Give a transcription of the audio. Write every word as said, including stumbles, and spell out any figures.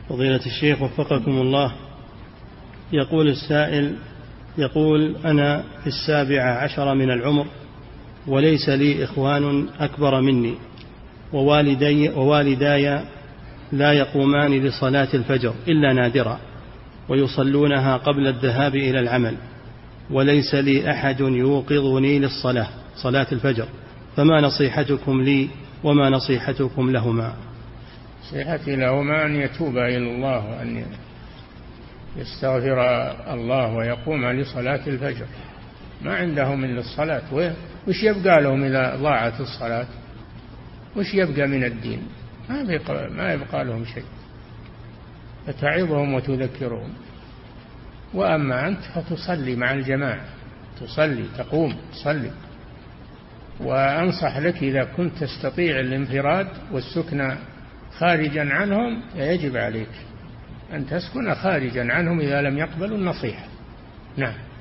فضيلة الشيخ وفقكم الله، يقول السائل، يقول: أنا في السابعة عشر من العمر وليس لي إخوان أكبر مني، ووالدي, ووالداي لا يقومان لصلاة الفجر إلا نادرا، ويصلونها قبل الذهاب إلى العمل، وليس لي أحد يوقظني للصلاة صلاة الفجر، فما نصيحتكم لي وما نصيحتكم لهما؟ نصيحتي لهما أن يتوبا إلى الله وأن يستغفر الله ويقوم لصلاة الفجر. ما عندهم إلا الصلاة، وش يبقى لهم إذا ضاعت الصلاة؟ وش يبقى من الدين؟ ما يبقى, ما يبقى لهم شيء، فتعظهم وتذكرهم. وأما أنت فتصلي مع الجماعة، تصلي تقوم تصلي. وأنصح لك إذا كنت تستطيع الانفراد والسكن خارجا عنهم يجب عليك أن تسكن خارجا عنهم إذا لم يقبلوا النصيحة. نعم.